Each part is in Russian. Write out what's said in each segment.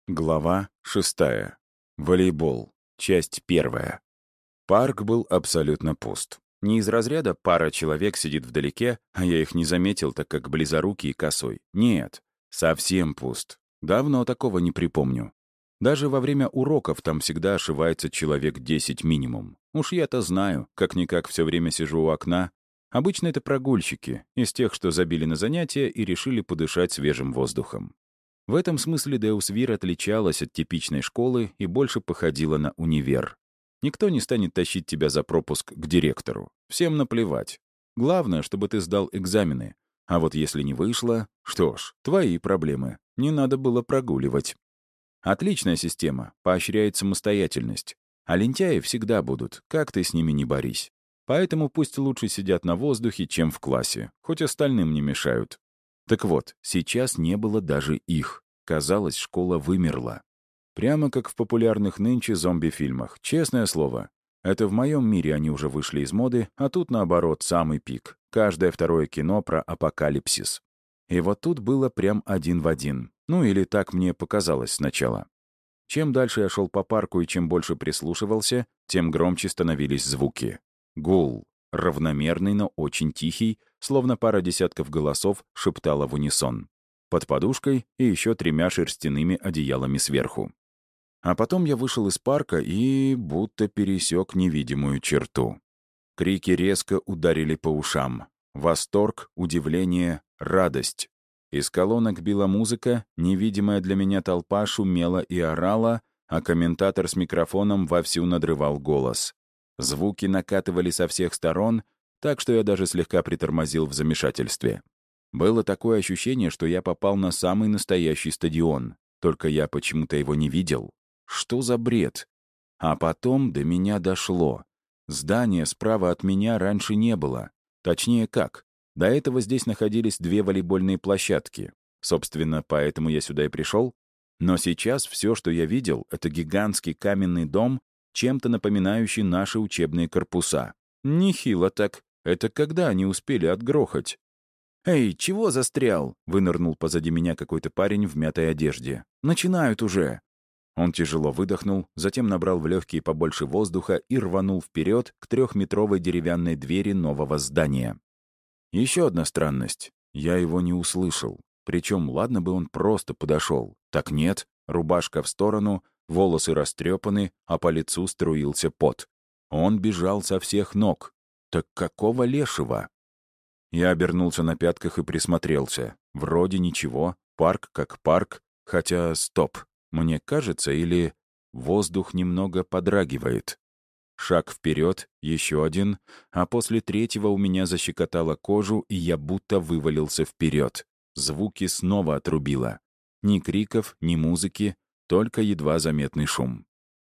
Глава 6. Волейбол. Часть 1. Парк был абсолютно пуст. Не из разряда пара человек сидит вдалеке, а я их не заметил, так как близорукий и косой. Нет, совсем пуст. Давно такого не припомню. Даже во время уроков там всегда ошивается человек 10 минимум. Уж я-то знаю, как-никак все время сижу у окна. Обычно это прогульщики, из тех, что забили на занятия и решили подышать свежим воздухом. В этом смысле Деус Вир отличалась от типичной школы и больше походила на универ. Никто не станет тащить тебя за пропуск к директору. Всем наплевать. Главное, чтобы ты сдал экзамены. А вот если не вышло, что ж, твои проблемы. Не надо было прогуливать. Отличная система, поощряет самостоятельность. А лентяи всегда будут, как ты с ними не борись. Поэтому пусть лучше сидят на воздухе, чем в классе, хоть остальным не мешают. Так вот, сейчас не было даже их. Казалось, школа вымерла. Прямо как в популярных нынче зомби-фильмах. Честное слово. Это в моем мире они уже вышли из моды, а тут, наоборот, самый пик. Каждое второе кино про апокалипсис. И вот тут было прям один в один. Ну или так мне показалось сначала. Чем дальше я шел по парку и чем больше прислушивался, тем громче становились звуки. Гул. Равномерный, но очень тихий, словно пара десятков голосов шептала в унисон. Под подушкой и еще 3 шерстяными одеялами сверху. А потом я вышел из парка и будто пересек невидимую черту. Крики резко ударили по ушам. Восторг, удивление, радость. Из колонок била музыка, невидимая для меня толпа шумела и орала, а комментатор с микрофоном вовсю надрывал голос. Звуки накатывали со всех сторон, так что я даже слегка притормозил в замешательстве. Было такое ощущение, что я попал на самый настоящий стадион, только я почему-то его не видел. Что за бред? А потом до меня дошло. Здания справа от меня раньше не было. Точнее, как? До этого здесь находились 2 волейбольные площадки. Собственно, поэтому я сюда и пришел. Но сейчас все, что я видел, — это гигантский каменный дом, чем-то напоминающий наши учебные корпуса. Нехило так. Это когда они успели отгрохать? «Эй, чего застрял?» — вынырнул позади меня какой-то парень в мятой одежде. «Начинают уже!» Он тяжело выдохнул, затем набрал в легкие побольше воздуха и рванул вперед к 3-метровой деревянной двери нового здания. Еще одна странность. Я его не услышал. Причем, ладно бы он просто подошел. Так нет, рубашка в сторону, волосы растрепаны, а по лицу струился пот. Он бежал со всех ног. Так какого лешего? Я обернулся на пятках и присмотрелся. Вроде ничего, парк как парк, хотя стоп. Мне кажется, или воздух немного подрагивает. Шаг вперед, еще один, а после 3-го у меня защекотало кожу, и я будто вывалился вперед. Звуки снова отрубило. Ни криков, ни музыки, только едва заметный шум.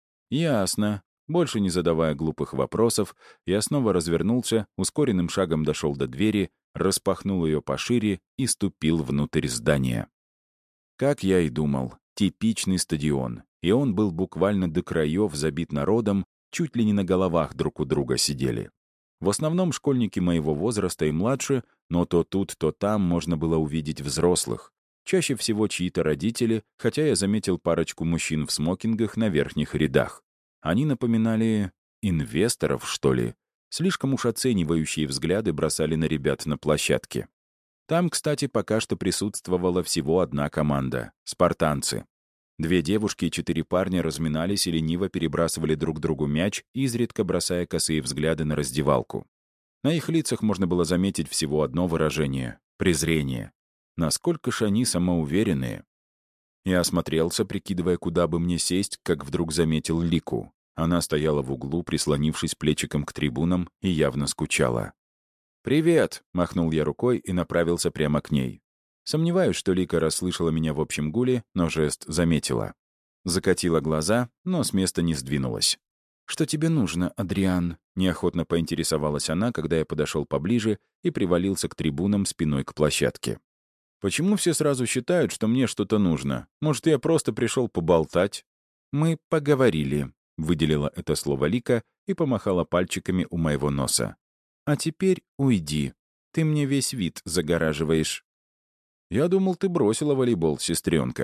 Ясно. Больше не задавая глупых вопросов, я снова развернулся, ускоренным шагом дошел до двери, распахнул ее пошире и ступил внутрь здания. Как я и думал, типичный стадион, и он был буквально до краев забит народом, чуть ли не на головах друг у друга сидели. В основном школьники моего возраста и младше, но то тут, то там можно было увидеть взрослых. Чаще всего чьи-то родители, хотя я заметил парочку мужчин в смокингах на верхних рядах. Они напоминали инвесторов, что ли. Слишком уж оценивающие взгляды бросали на ребят на площадке. Там, кстати, пока что присутствовала всего одна команда — спартанцы. 2 девушки и 4 парня разминались и лениво перебрасывали друг другу мяч, изредка бросая косые взгляды на раздевалку. На их лицах можно было заметить всего одно выражение — презрение. Насколько ж они самоуверенные. Я осмотрелся, прикидывая, куда бы мне сесть, как вдруг заметил Лику. Она стояла в углу, прислонившись плечиком к трибунам, и явно скучала. «Привет!» — махнул я рукой и направился прямо к ней. Сомневаюсь, что Лика расслышала меня в общем гуле, но жест заметила. Закатила глаза, но с места не сдвинулась. «Что тебе нужно, Адриан?» — неохотно поинтересовалась она, когда я подошел поближе и привалился к трибунам спиной к площадке. «Почему все сразу считают, что мне что-то нужно? Может, я просто пришел поболтать?» «Мы поговорили», — выделила это слово Лика и помахала пальчиками у моего носа. «А теперь уйди. Ты мне весь вид загораживаешь». «Я думал, ты бросила волейбол, сестренка».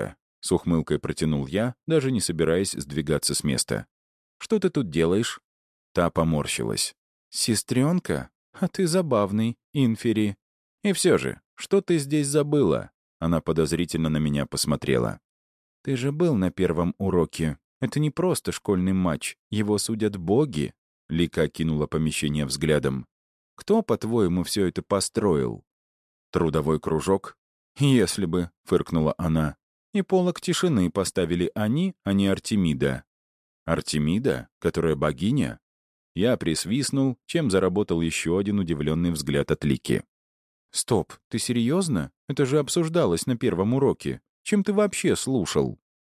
с ухмылкой протянул я, даже не собираясь сдвигаться с места. «Что ты тут делаешь?» Та поморщилась. «Сестренка? А ты забавный, Инфери. И все же, что ты здесь забыла?» Она подозрительно на меня посмотрела. «Ты же был на первом уроке. Это не просто школьный матч. Его судят боги». Лика окинула помещение взглядом. «Кто, по-твоему, все это построил?» «Трудовой кружок?» «Если бы», — фыркнула она. «И полог тишины поставили они, а не Артемида». «Артемида? Которая богиня?» Я присвистнул, чем заработал еще один удивленный взгляд от Лики. «Стоп, ты серьезно? Это же обсуждалось на первом уроке. Чем ты вообще слушал?»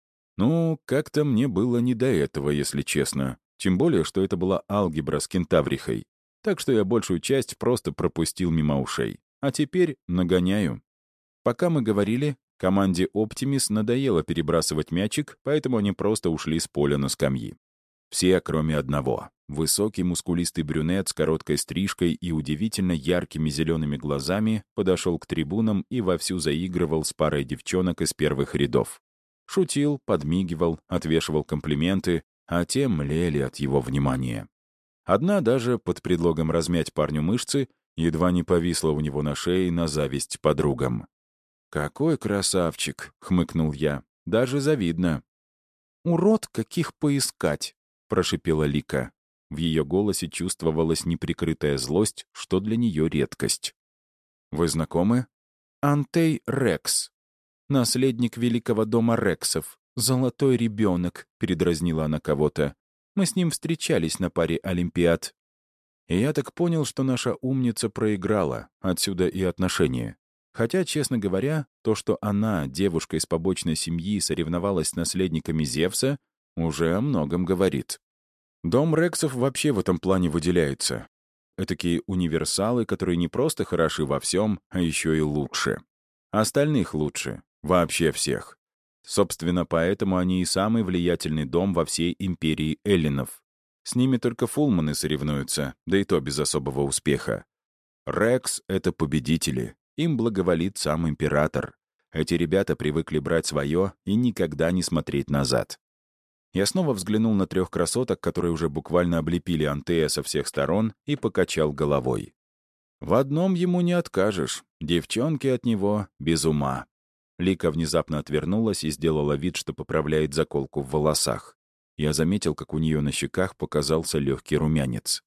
«Ну, как-то мне было не до этого, если честно. Тем более, что это была алгебра с кентаврихой. Так что я большую часть просто пропустил мимо ушей. А теперь нагоняю». Пока мы говорили, команде «Оптимис» надоело перебрасывать мячик, поэтому они просто ушли с поля на скамьи. Все, кроме одного. Высокий мускулистый брюнет с короткой стрижкой и удивительно яркими зелеными глазами подошел к трибунам и вовсю заигрывал с парой девчонок из первых рядов. Шутил, подмигивал, отвешивал комплименты, а те млели от его внимания. Одна даже, под предлогом размять парню мышцы, едва не повисла у него на шее на зависть подругам. «Какой красавчик!» — хмыкнул я. «Даже завидно». «Урод, каких поискать!» — прошипела Лика. В ее голосе чувствовалась неприкрытая злость, что для нее редкость. «Вы знакомы?» «Антей Рекс. Наследник великого дома Рексов. Золотой ребенок», — передразнила она кого-то. «Мы с ним встречались на паре Олимпиад». И я так понял, что наша умница проиграла, отсюда и отношения. Хотя, честно говоря, то, что она, девушка из побочной семьи, соревновалась с наследниками Зевса, уже о многом говорит. Дом Рексов вообще в этом плане выделяется. Этакие универсалы, которые не просто хороши во всем, а еще и лучше. Остальных лучше. Вообще всех. Собственно, поэтому они и самый влиятельный дом во всей империи эллинов. С ними только фулманы соревнуются, да и то без особого успеха. Рекс — это победители. Им благоволит сам император. Эти ребята привыкли брать свое и никогда не смотреть назад. Я снова взглянул на 3 красоток, которые уже буквально облепили Антея со всех сторон, и покачал головой. В одном ему не откажешь. Девчонки от него без ума. Лика внезапно отвернулась и сделала вид, что поправляет заколку в волосах. Я заметил, как у нее на щеках показался легкий румянец.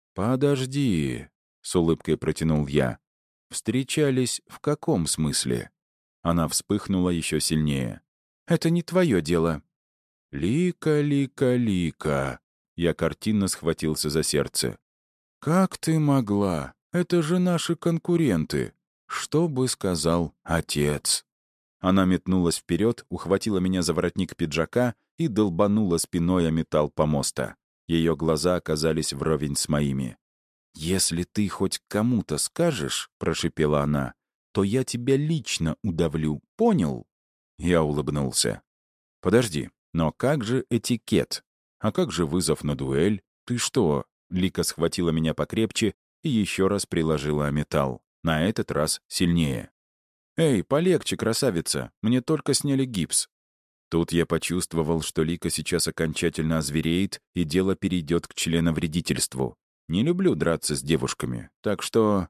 «Подожди», — с улыбкой протянул я. «Встречались в каком смысле?» Она вспыхнула еще сильнее. «Это не твое дело». «Лика, Лика, Лика!» Я картинно схватился за сердце. «Как ты могла? Это же наши конкуренты. Что бы сказал отец?» Она метнулась вперед, ухватила меня за воротник пиджака и долбанула спиной о металл помоста. Ее глаза оказались вровень с моими. «Если ты хоть кому-то скажешь, — прошипела она, — то я тебя лично удавлю, понял?» Я улыбнулся. «Подожди, но как же этикет? А как же вызов на дуэль? Ты что?» Лика схватила меня покрепче и еще раз приложила о металл. На этот раз сильнее. «Эй, полегче, красавица, мне только сняли гипс». Тут я почувствовал, что Лика сейчас окончательно озвереет, и дело перейдет к членовредительству. Не люблю драться с девушками, так что...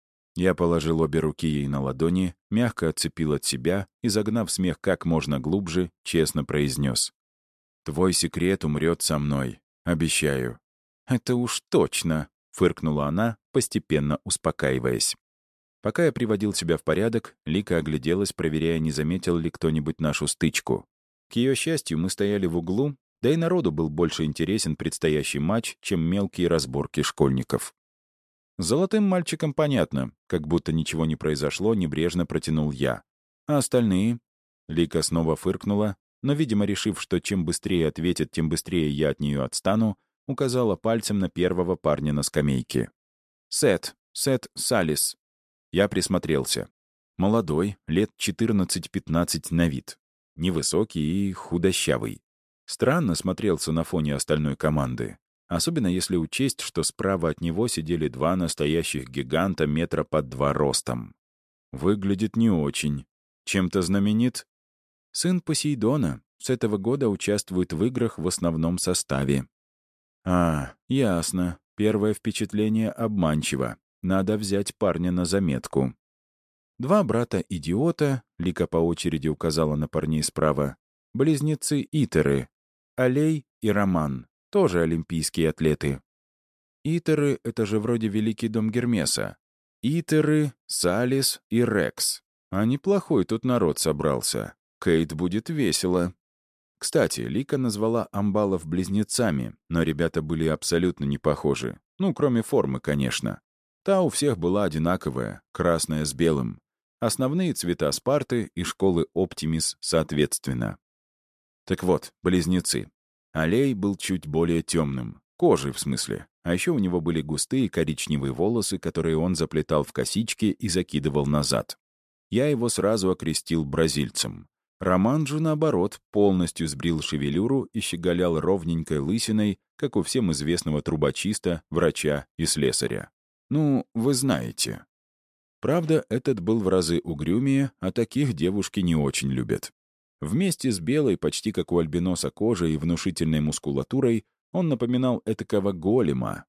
Я положил обе руки ей на ладони, мягко отцепил от себя и, загнав смех как можно глубже, честно произнес. «Твой секрет умрет со мной, обещаю». «Это уж точно», — фыркнула она, постепенно успокаиваясь. Пока я приводил себя в порядок, Лика огляделась, проверяя, не заметил ли кто-нибудь нашу стычку. К ее счастью, мы стояли в углу, да и народу был больше интересен предстоящий матч, чем мелкие разборки школьников. Золотым мальчикам понятно, как будто ничего не произошло, небрежно протянул я. А остальные? Лика снова фыркнула, но, видимо, решив, что чем быстрее ответит, тем быстрее я от нее отстану, указала пальцем на первого парня на скамейке. Сет Салис. Я присмотрелся. Молодой, лет 14-15 на вид. Невысокий и худощавый. Странно смотрелся на фоне остальной команды. Особенно если учесть, что справа от него сидели 2 настоящих гиганта метра под 2 ростом. Выглядит не очень. Чем-то знаменит? Сын Посейдона. С этого года участвует в играх в основном составе. Ясно. Первое впечатление обманчиво. Надо взять парня на заметку. Два брата-идиота, Лика по очереди указала на парней справа, близнецы Итеры, Алей и Роман, тоже олимпийские атлеты. Итеры — это же вроде Великий дом Гермеса. Итеры, Салис и Рекс. А неплохой тут народ собрался. Кейт будет весело. Кстати, Лика назвала амбалов близнецами, но ребята были абсолютно не похожи. Ну, кроме формы, конечно. Та у всех была одинаковая, красная с белым. Основные цвета Спарты и школы Оптимис соответственно. Так вот, близнецы. Алей был чуть более темным. Кожей, в смысле. А еще у него были густые коричневые волосы, которые он заплетал в косички и закидывал назад. Я его сразу окрестил бразильцем. Роман же, наоборот, полностью сбрил шевелюру и щеголял ровненькой лысиной, как у всем известного трубочиста, врача и слесаря. Ну, вы знаете. Правда, этот был в разы угрюмее, а таких девушки не очень любят. Вместе с белой, почти как у альбиноса кожей и внушительной мускулатурой, он напоминал этакого голема.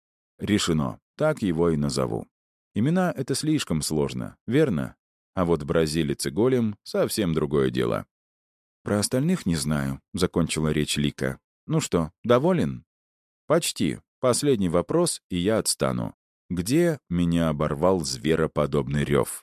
Решено, так его и назову. Имена — это слишком сложно, верно? А вот бразилец и голем — совсем другое дело. «Про остальных не знаю», — закончила речь Лика. «Ну что, доволен?» «Почти. Последний вопрос, и я отстану. Где меня оборвал звероподобный рев?»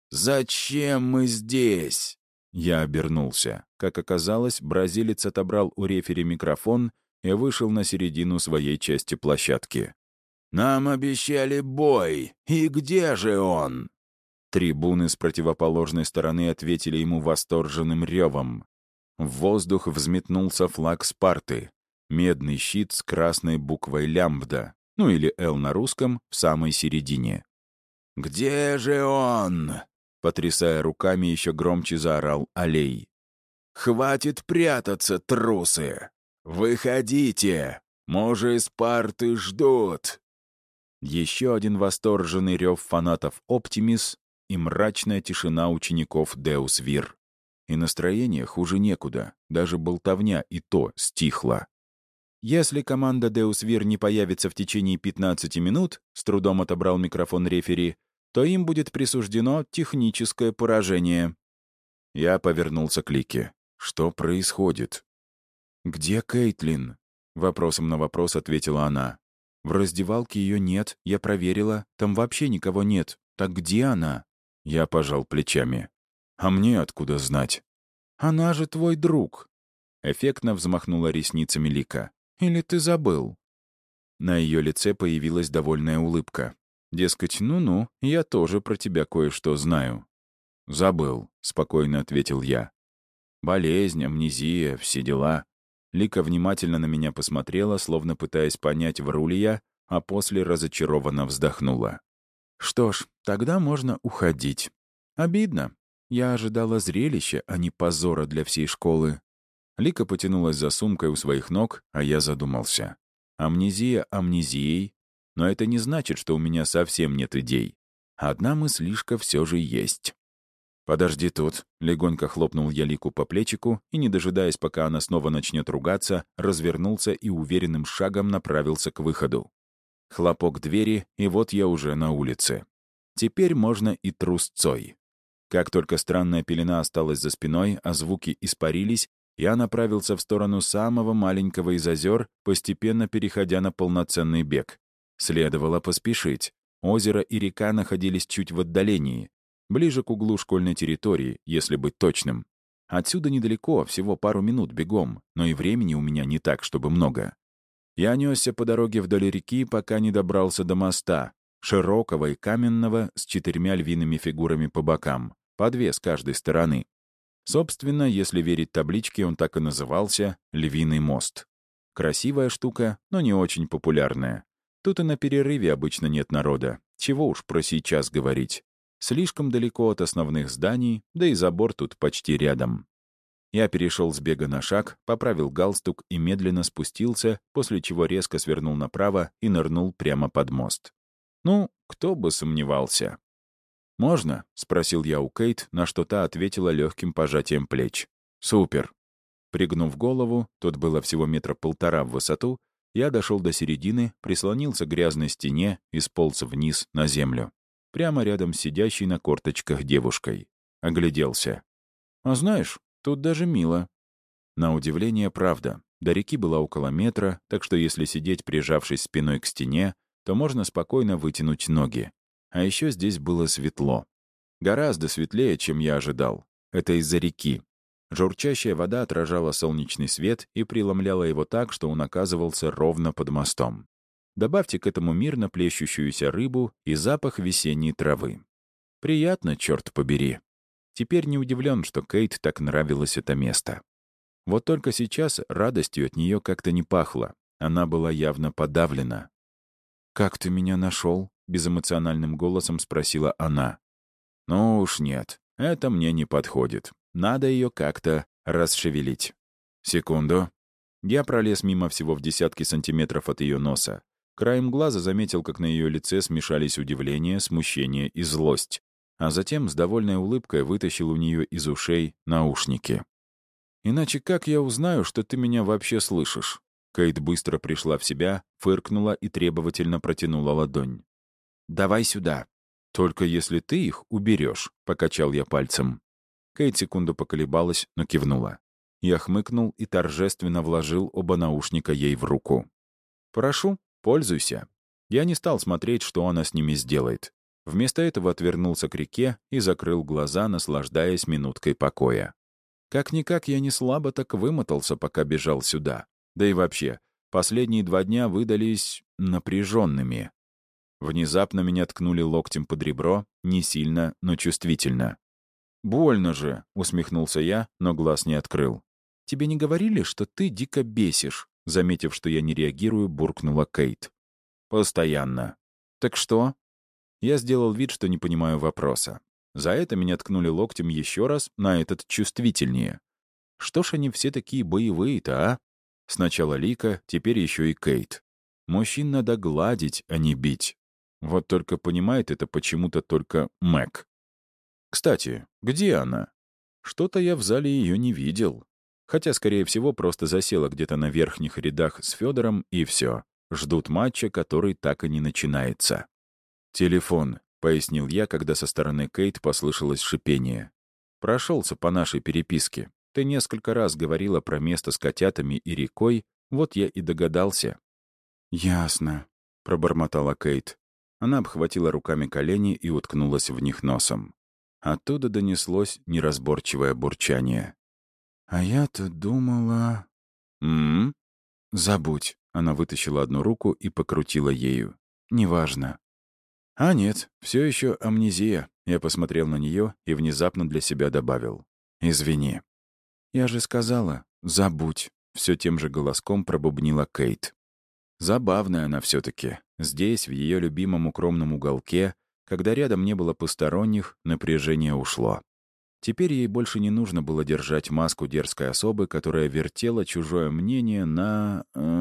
«Зачем мы здесь?» Я обернулся. Как оказалось, бразилец отобрал у рефери микрофон и вышел на середину своей части площадки. «Нам обещали бой. И где же он?» Трибуны с противоположной стороны ответили ему восторженным ревом. В воздух взметнулся флаг Спарты. Медный щит с красной буквой «Лямбда», ну или «Л» на русском, в самой середине. «Где же он?» — потрясая руками, еще громче заорал Алей. «Хватит прятаться, трусы! Выходите! Мужи Спарты ждут!» Еще один восторженный рев фанатов «Оптимис» и мрачная тишина учеников «Деус Вир». И настроение хуже некуда, даже болтовня и то стихла. «Если команда Деус Вир не появится в течение 15 минут», с трудом отобрал микрофон рефери, то им будет присуждено техническое поражение. Я повернулся к Лике. Что происходит? «Где Кейтлин?» Вопросом на вопрос ответила она. «В раздевалке ее нет, я проверила, там вообще никого нет. Так где она?» Я пожал плечами. «А мне откуда знать?» «Она же твой друг!» Эффектно взмахнула ресницами Лика. «Или ты забыл?» На ее лице появилась довольная улыбка. Дескать, ну-ну, я тоже про тебя кое-что знаю. «Забыл», — спокойно ответил я. «Болезнь, амнезия, все дела». Лика внимательно на меня посмотрела, словно пытаясь понять, вру ли я, а после разочарованно вздохнула. «Что ж, тогда можно уходить. Обидно. Я ожидала зрелища, а не позора для всей школы». Лика потянулась за сумкой у своих ног, а я задумался. Амнезия амнезией, но это не значит, что у меня совсем нет идей. Одна мыслишка все же есть. «Подожди тут», — легонько хлопнул я Лику по плечику и, не дожидаясь, пока она снова начнет ругаться, развернулся и уверенным шагом направился к выходу. Хлопок двери, и вот я уже на улице. Теперь можно и трусцой. Как только странная пелена осталась за спиной, а звуки испарились, я направился в сторону самого маленького из озер, постепенно переходя на полноценный бег. Следовало поспешить. Озеро и река находились чуть в отдалении, ближе к углу школьной территории, если быть точным. Отсюда недалеко, всего пару минут бегом, но и времени у меня не так, чтобы много. Я несся по дороге вдоль реки, пока не добрался до моста, широкого и каменного, с 4 львиными фигурами по бокам, по 2 с каждой стороны. Собственно, если верить табличке, он так и назывался «Львиный мост». Красивая штука, но не очень популярная. Тут и на перерыве обычно нет народа. Чего уж про сейчас говорить. Слишком далеко от основных зданий, да и забор тут почти рядом. Я перешел с бега на шаг, поправил галстук и медленно спустился, после чего резко свернул направо и нырнул прямо под мост. Ну, кто бы сомневался. «Можно?» — спросил я у Кейт, на что та ответила легким пожатием плеч. Супер. Пригнув голову, тут было всего метра полтора в высоту, я дошел до середины, прислонился к грязной стене и сполз вниз на землю. Прямо рядом с сидящей на корточках девушкой. Огляделся. А знаешь, тут даже мило. На удивление, правда. До реки было около метра, так что если сидеть, прижавшись спиной к стене, то можно спокойно вытянуть ноги. А еще здесь было светло. Гораздо светлее, чем я ожидал. Это из-за реки. Журчащая вода отражала солнечный свет и преломляла его так, что он оказывался ровно под мостом. Добавьте к этому мирно плещущуюся рыбу и запах весенней травы. Приятно, черт побери. Теперь не удивлен, что Кейт так нравилось это место. Вот только сейчас радостью от нее как-то не пахло. Она была явно подавлена. «Как ты меня нашел?» — безэмоциональным голосом спросила она. «Ну уж нет, это мне не подходит. Надо ее как-то расшевелить». Секунду. Я пролез мимо всего в десятки сантиметров от ее носа. Краем глаза заметил, как на ее лице смешались удивление, смущение и злость. А затем с довольной улыбкой вытащил у нее из ушей наушники. «Иначе как я узнаю, что ты меня вообще слышишь?» Кейт быстро пришла в себя, фыркнула и требовательно протянула ладонь. «Давай сюда. Только если ты их уберешь», — покачал я пальцем. Кейт секунду поколебалась, но кивнула. Я хмыкнул и торжественно вложил оба наушника ей в руку. «Прошу, пользуйся». Я не стал смотреть, что она с ними сделает. Вместо этого отвернулся к реке и закрыл глаза, наслаждаясь минуткой покоя. Как-никак я не слабо так вымотался, пока бежал сюда. Да и вообще, последние 2 дня выдались напряженными. Внезапно меня ткнули локтем под ребро, не сильно, но чувствительно. «Больно же», — усмехнулся я, но глаз не открыл. «Тебе не говорили, что ты дико бесишь?» Заметив, что я не реагирую, буркнула Кейт. «Постоянно». «Так что?» Я сделал вид, что не понимаю вопроса. За это меня ткнули локтем еще раз, на этот чувствительнее. Что ж они все такие боевые-то, а? Сначала Лика, теперь еще и Кейт. Мужчин надо гладить, а не бить. Вот только понимает это почему-то только Мэг. Кстати, где она? Что-то я в зале ее не видел. Хотя, скорее всего, просто засела где-то на верхних рядах с Федором, и все. Ждут матча, который так и не начинается. «Телефон», — пояснил я, когда со стороны Кейт послышалось шипение. «Прошелся по нашей переписке. Ты несколько раз говорила про место с котятами и рекой, вот я и догадался». «Ясно», — пробормотала Кейт. Она обхватила руками колени и уткнулась в них носом. Оттуда донеслось неразборчивое бурчание. «А я-то думала...» «М-м-м?» «Забудь». Она вытащила одну руку и покрутила ею. «Неважно». «А нет, все еще амнезия». Я посмотрел на нее и внезапно для себя добавил. «Извини». «Я же сказала, забудь», — все тем же голоском пробубнила Кейт. Забавная она все-таки. Здесь, в ее любимом укромном уголке, когда рядом не было посторонних, напряжение ушло. Теперь ей больше не нужно было держать маску дерзкой особы, которая вертела чужое мнение на...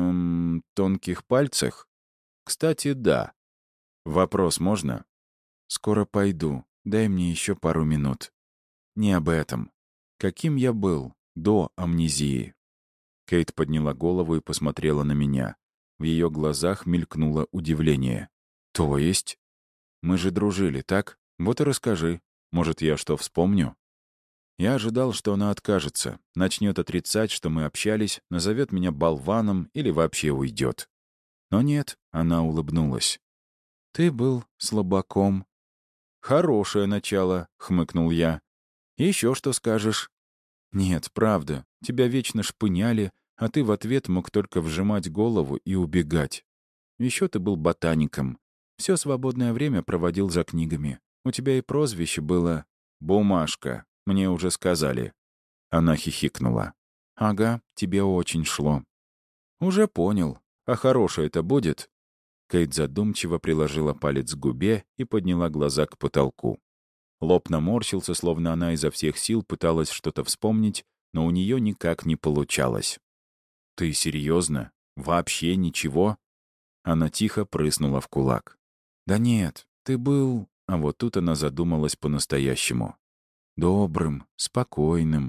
тонких пальцах. Кстати, да. Вопрос можно? «Скоро пойду. Дай мне еще пару минут». Не об этом. Каким я был до амнезии? Кейт подняла голову и посмотрела на меня. В ее глазах мелькнуло удивление. «То есть? Мы же дружили, так? Вот и расскажи. Может, я что вспомню?» Я ожидал, что она откажется, начнет отрицать, что мы общались, назовет меня болваном или вообще уйдет. Но нет, она улыбнулась. «Ты был слабаком». «Хорошее начало», — хмыкнул я. «Еще что скажешь?» «Нет, правда. Тебя вечно шпыняли, а ты в ответ мог только вжимать голову и убегать. Еще ты был ботаником. Все свободное время проводил за книгами. У тебя и прозвище было «Бумажка», мне уже сказали». Она хихикнула. «Ага, тебе очень шло». «Уже понял. А хорошее это будет?» Кейт задумчиво приложила палец к губе и подняла глаза к потолку. Лоб наморщился, словно она изо всех сил пыталась что-то вспомнить, но у нее никак не получалось. «Ты серьезно? Вообще ничего?» Она тихо прыснула в кулак. «Да нет, ты был...» А вот тут она задумалась по-настоящему. «Добрым, спокойным.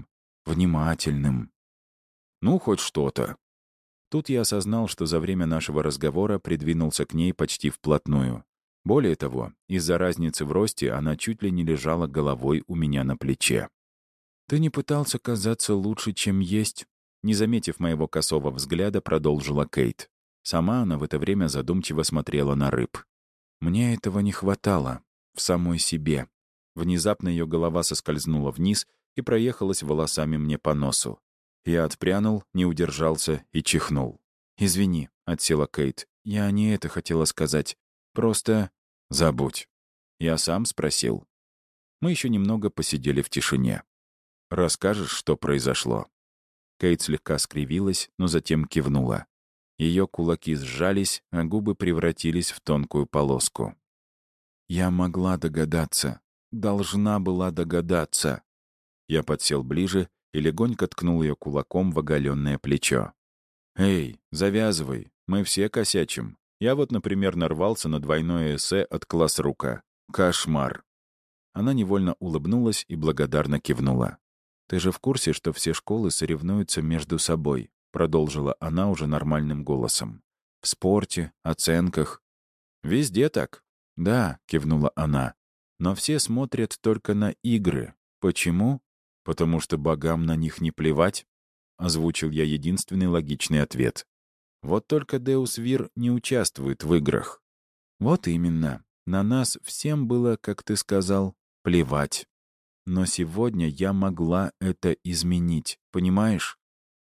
внимательным. Ну, хоть что-то. Тут я осознал, что за время нашего разговора придвинулся к ней почти вплотную. Более того, из-за разницы в росте она чуть ли не лежала головой у меня на плече. «Ты не пытался казаться лучше, чем есть?» Не заметив моего косого взгляда, продолжила Кейт. Сама она в это время задумчиво смотрела на рыб. «Мне этого не хватало. В самой себе». Внезапно ее голова соскользнула вниз и проехалась волосами мне по носу. Я отпрянул, не удержался и чихнул. «Извини», — отсела Кейт. «Я не это хотела сказать. Просто...» «Забудь». Я сам спросил. Мы еще немного посидели в тишине. «Расскажешь, что произошло?» Кейт слегка скривилась, но затем кивнула. Ее кулаки сжались, а губы превратились в тонкую полоску. «Я могла догадаться. Должна была догадаться». Я подсел ближе и легонько ткнул ее кулаком в оголенное плечо. «Эй, завязывай, мы все косячим. Я вот, например, нарвался на двойное эссе от классрука. Кошмар». Она невольно улыбнулась и благодарно кивнула. «Ты же в курсе, что все школы соревнуются между собой?» Продолжила она уже нормальным голосом. «В спорте, оценках». «Везде так». «Да», — кивнула она. «Но все смотрят только на игры. Почему? Потому что богам на них не плевать?» Озвучил я единственный логичный ответ. «Вот только Деус Вир не участвует в играх». «Вот именно. На нас всем было, как ты сказал, плевать. Но сегодня я могла это изменить, понимаешь?»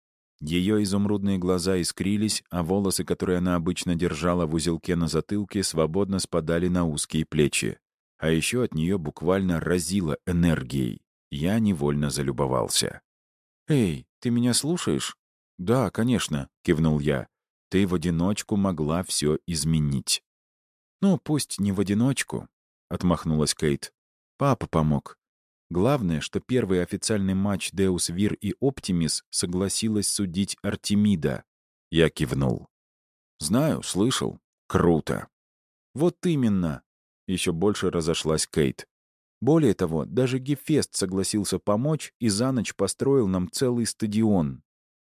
Ее изумрудные глаза искрились, а волосы, которые она обычно держала в узелке на затылке, свободно спадали на узкие плечи. А еще от нее буквально разило энергией. Я невольно залюбовался. «Эй, ты меня слушаешь?» «Да, конечно», — кивнул я. «Ты в одиночку могла все изменить». «Ну, пусть не в одиночку», — отмахнулась Кейт. «Папа помог. Главное, что первый официальный матч Деус Вир и Оптимис согласилась судить Артемида». Я кивнул. «Знаю, слышал. Круто». «Вот именно», — еще больше разошлась Кейт. «Более того, даже Гефест согласился помочь и за ночь построил нам целый стадион».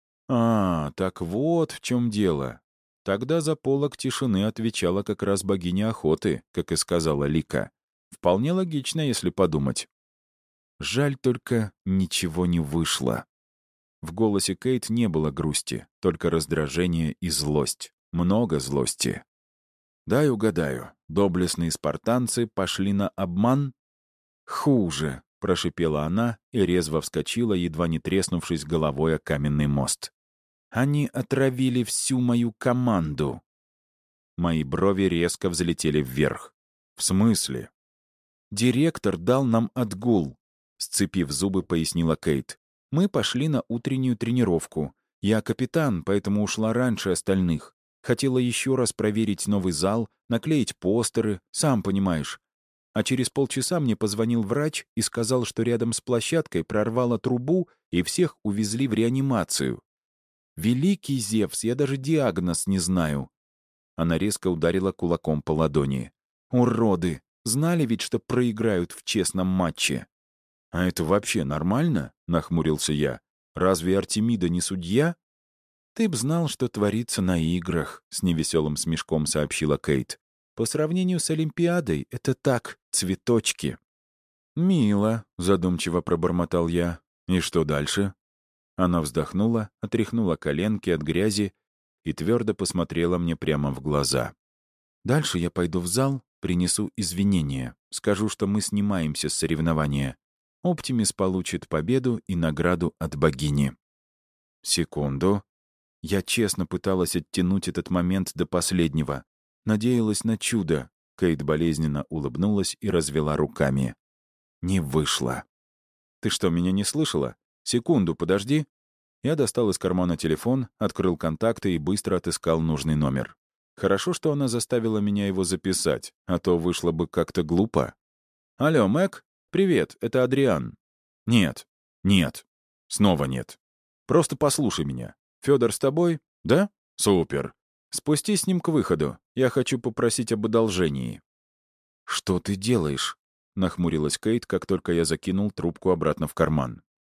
«А, так вот в чем дело». Тогда за полог тишины отвечала как раз богиня охоты, как и сказала Лика. Вполне логично, если подумать. Жаль только, ничего не вышло. В голосе Кейт не было грусти, только раздражение и злость. Много злости. «Дай угадаю, доблестные спартанцы пошли на обман?» «Хуже», — прошипела она и резво вскочила, едва не треснувшись головой о каменный мост. «Они отравили всю мою команду». Мои брови резко взлетели вверх. «В смысле?» «Директор дал нам отгул», — сцепив зубы, пояснила Кейт. «Мы пошли на утреннюю тренировку. Я капитан, поэтому ушла раньше остальных. Хотела еще раз проверить новый зал, наклеить постеры, сам понимаешь. А через полчаса мне позвонил врач и сказал, что рядом с площадкой прорвало трубу и всех увезли в реанимацию. Великий Зевс, я даже диагноз не знаю». Она резко ударила кулаком по ладони. «Уроды! Знали ведь, что проиграют в честном матче». «А это вообще нормально?» — нахмурился я. «Разве Артемида не судья?» «Ты б знал, что творится на играх», — с невеселым смешком сообщила Кейт. «По сравнению с Олимпиадой это так, цветочки». «Мило», — задумчиво пробормотал я. «И что дальше?» Она вздохнула, отряхнула коленки от грязи и твердо посмотрела мне прямо в глаза. «Дальше я пойду в зал, принесу извинения. Скажу, что мы снимаемся с соревнования. Оптимис получит победу и награду от богини». Секунду. Я честно пыталась оттянуть этот момент до последнего. Надеялась на чудо. Кейт болезненно улыбнулась и развела руками. Не вышло. «Ты что, меня не слышала? Секунду, подожди». Я достал из кармана телефон, открыл контакты и быстро отыскал нужный номер. Хорошо, что она заставила меня его записать, а то вышло бы как-то глупо. «Алло, Мэг? Привет, это Адриан». «Нет, нет, снова нет. Просто послушай меня. Федор с тобой? Да? Супер. Спустись с ним к выходу. Я хочу попросить об одолжении». «Что ты делаешь?» — нахмурилась Кейт, как только я закинул трубку обратно в карман.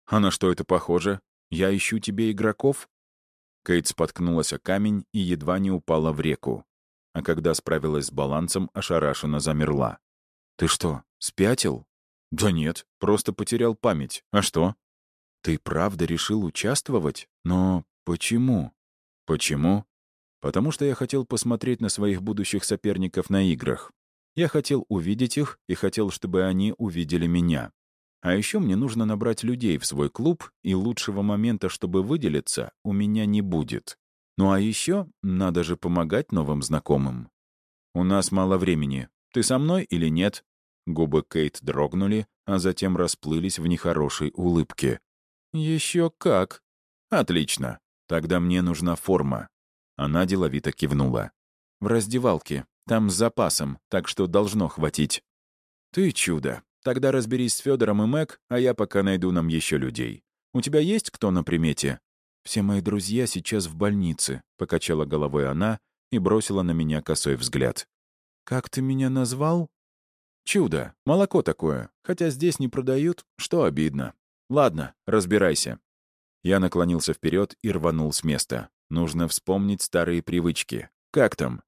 «А на что это похоже? Я ищу тебе игроков?» Кейт споткнулась о камень и едва не упала в реку. А когда справилась с балансом, ошарашенно замерла. «Ты что, спятил?» «Да нет, просто потерял память. А что?» «Ты правда решил участвовать? Но почему?» «Почему?» «Потому что я хотел посмотреть на своих будущих соперников на играх. Я хотел увидеть их и хотел, чтобы они увидели меня. А еще мне нужно набрать людей в свой клуб, и лучшего момента, чтобы выделиться, у меня не будет. Ну а еще надо же помогать новым знакомым. У нас мало времени. Ты со мной или нет?» Губы Кейт дрогнули, а затем расплылись в нехорошей улыбке. «Еще как!» «Отлично. Тогда мне нужна форма». Она деловито кивнула. «В раздевалке. Там с запасом, так что должно хватить». «Ты чудо. Тогда разберись с Федором и Мэг, а я пока найду нам еще людей. У тебя есть кто на примете?» «Все мои друзья сейчас в больнице», — покачала головой она и бросила на меня косой взгляд. «Как ты меня назвал?» «Чудо. Молоко такое. Хотя здесь не продают, что обидно. Ладно, разбирайся». Я наклонился вперед и рванул с места. Нужно вспомнить старые привычки. Как там?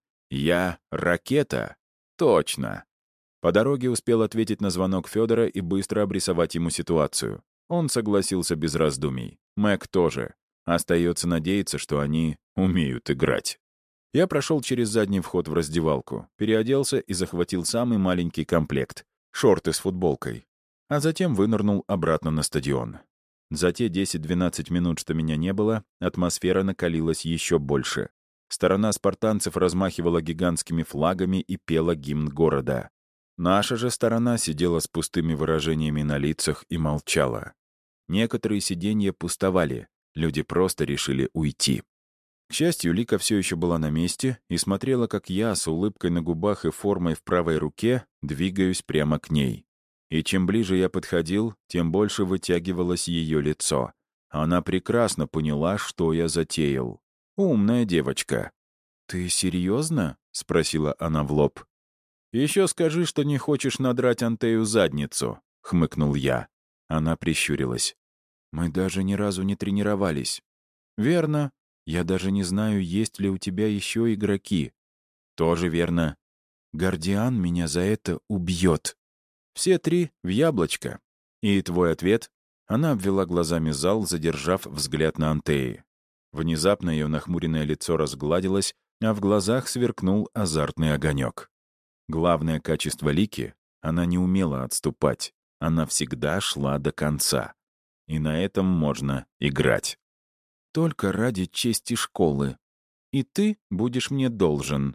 Я — ракета? Точно. По дороге успел ответить на звонок Федора и быстро обрисовать ему ситуацию. Он согласился без раздумий. Мэг тоже. Остается надеяться, что они умеют играть. Я прошел через задний вход в раздевалку, переоделся и захватил самый маленький комплект — шорты с футболкой. А затем вынырнул обратно на стадион. За те 10-12 минут, что меня не было, атмосфера накалилась еще больше. Сторона спартанцев размахивала гигантскими флагами и пела гимн города. Наша же сторона сидела с пустыми выражениями на лицах и молчала. Некоторые сиденья пустовали, люди просто решили уйти. К счастью, Лика все еще была на месте и смотрела, как я с улыбкой на губах и формой в правой руке двигаюсь прямо к ней. И чем ближе я подходил, тем больше вытягивалось ее лицо. Она прекрасно поняла, что я затеял. Умная девочка. «Ты серьезно?» — спросила она в лоб. «Еще скажи, что не хочешь надрать Антею задницу», — хмыкнул я. Она прищурилась. «Мы даже ни разу не тренировались». «Верно. Я даже не знаю, есть ли у тебя еще игроки». «Тоже верно. Гардиан меня за это убьет». «Все три в яблочко». «И твой ответ?» Она обвела глазами зал, задержав взгляд на Антеи. Внезапно ее нахмуренное лицо разгладилось, а в глазах сверкнул азартный огонек. Главное качество Лики — она не умела отступать. Она всегда шла до конца. И на этом можно играть. «Только ради чести школы. И ты будешь мне должен».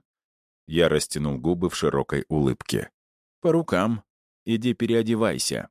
Я растянул губы в широкой улыбке. «По рукам. Иди переодевайся».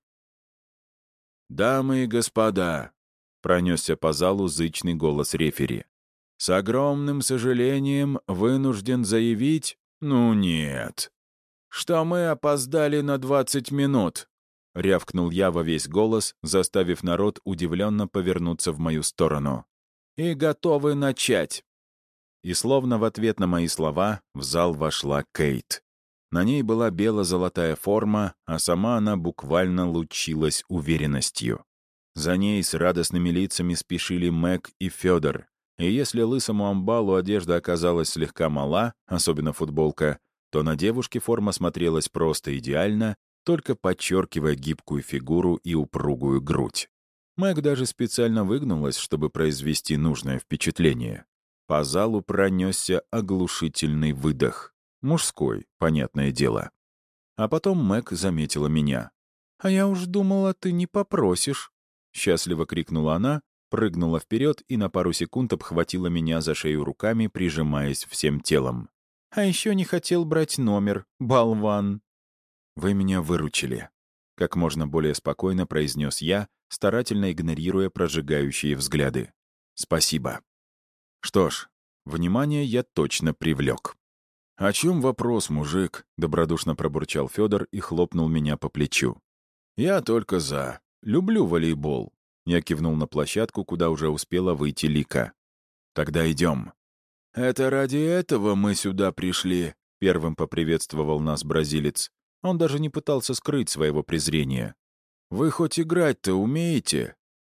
«Дамы и господа», — пронесся по залу зычный голос рефери. «С огромным сожалением вынужден заявить, ну нет, что мы опоздали на 20 минут», — рявкнул я во весь голос, заставив народ удивленно повернуться в мою сторону. «И готовы начать». И словно в ответ на мои слова в зал вошла Кейт. На ней была бело-золотая форма, а сама она буквально лучилась уверенностью. За ней с радостными лицами спешили Мэг и Федор. И если лысому амбалу одежда оказалась слегка мала, особенно футболка, то на девушке форма смотрелась просто идеально, только подчеркивая гибкую фигуру и упругую грудь. Мэг даже специально выгнулась, чтобы произвести нужное впечатление. По залу пронесся оглушительный выдох. Мужской, понятное дело. А потом Мэг заметила меня. «А я уж думала, ты не попросишь!» Счастливо крикнула она, прыгнула вперед и на пару секунд обхватила меня за шею руками, прижимаясь всем телом. «А еще не хотел брать номер, болван!» «Вы меня выручили», — как можно более спокойно произнес я, старательно игнорируя прожигающие взгляды. «Спасибо». Что ж, внимание я точно привлек. «О чем вопрос, мужик?» — добродушно пробурчал Федор и хлопнул меня по плечу. «Я только за. Люблю волейбол». Я кивнул на площадку, куда уже успела выйти Лика. «Тогда идем». «Это ради этого мы сюда пришли», — первым поприветствовал нас бразилец. Он даже не пытался скрыть своего презрения. «Вы хоть играть-то умеете?»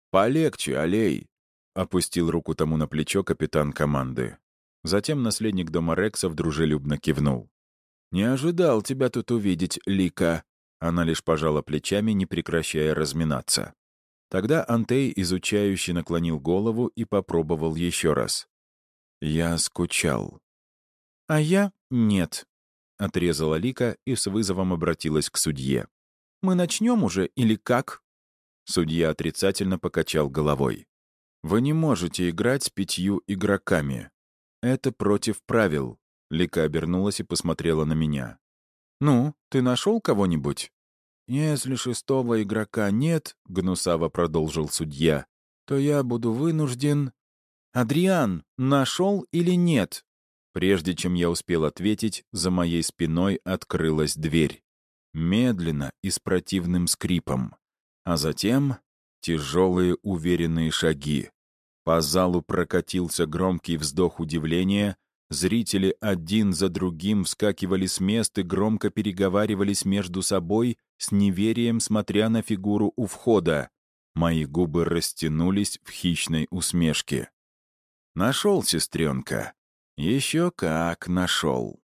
«Полегче, Алей!» — опустил руку тому на плечо капитан команды. Затем наследник дома Рексов дружелюбно кивнул. «Не ожидал тебя тут увидеть, Лика!» Она лишь пожала плечами, не прекращая разминаться. Тогда Антей изучающе наклонил голову и попробовал еще раз. «Я скучал». «А я — нет», — отрезала Лика и с вызовом обратилась к судье. «Мы начнем уже или как?» Судья отрицательно покачал головой. «Вы не можете играть с 5 игроками. Это против правил». Лика обернулась и посмотрела на меня. «Ну, ты нашел кого-нибудь?» «Если 6-го игрока нет, — гнусаво продолжил судья, — то я буду вынужден...» «Адриан, нашел или нет?» Прежде чем я успел ответить, за моей спиной открылась дверь. Медленно и с противным скрипом. А затем тяжелые уверенные шаги. По залу прокатился громкий вздох удивления, зрители один за другим вскакивали с мест и громко переговаривались между собой, с неверием смотря на фигуру у входа. Мои губы растянулись в хищной усмешке. «Нашел, сестренка. Еще как нашел».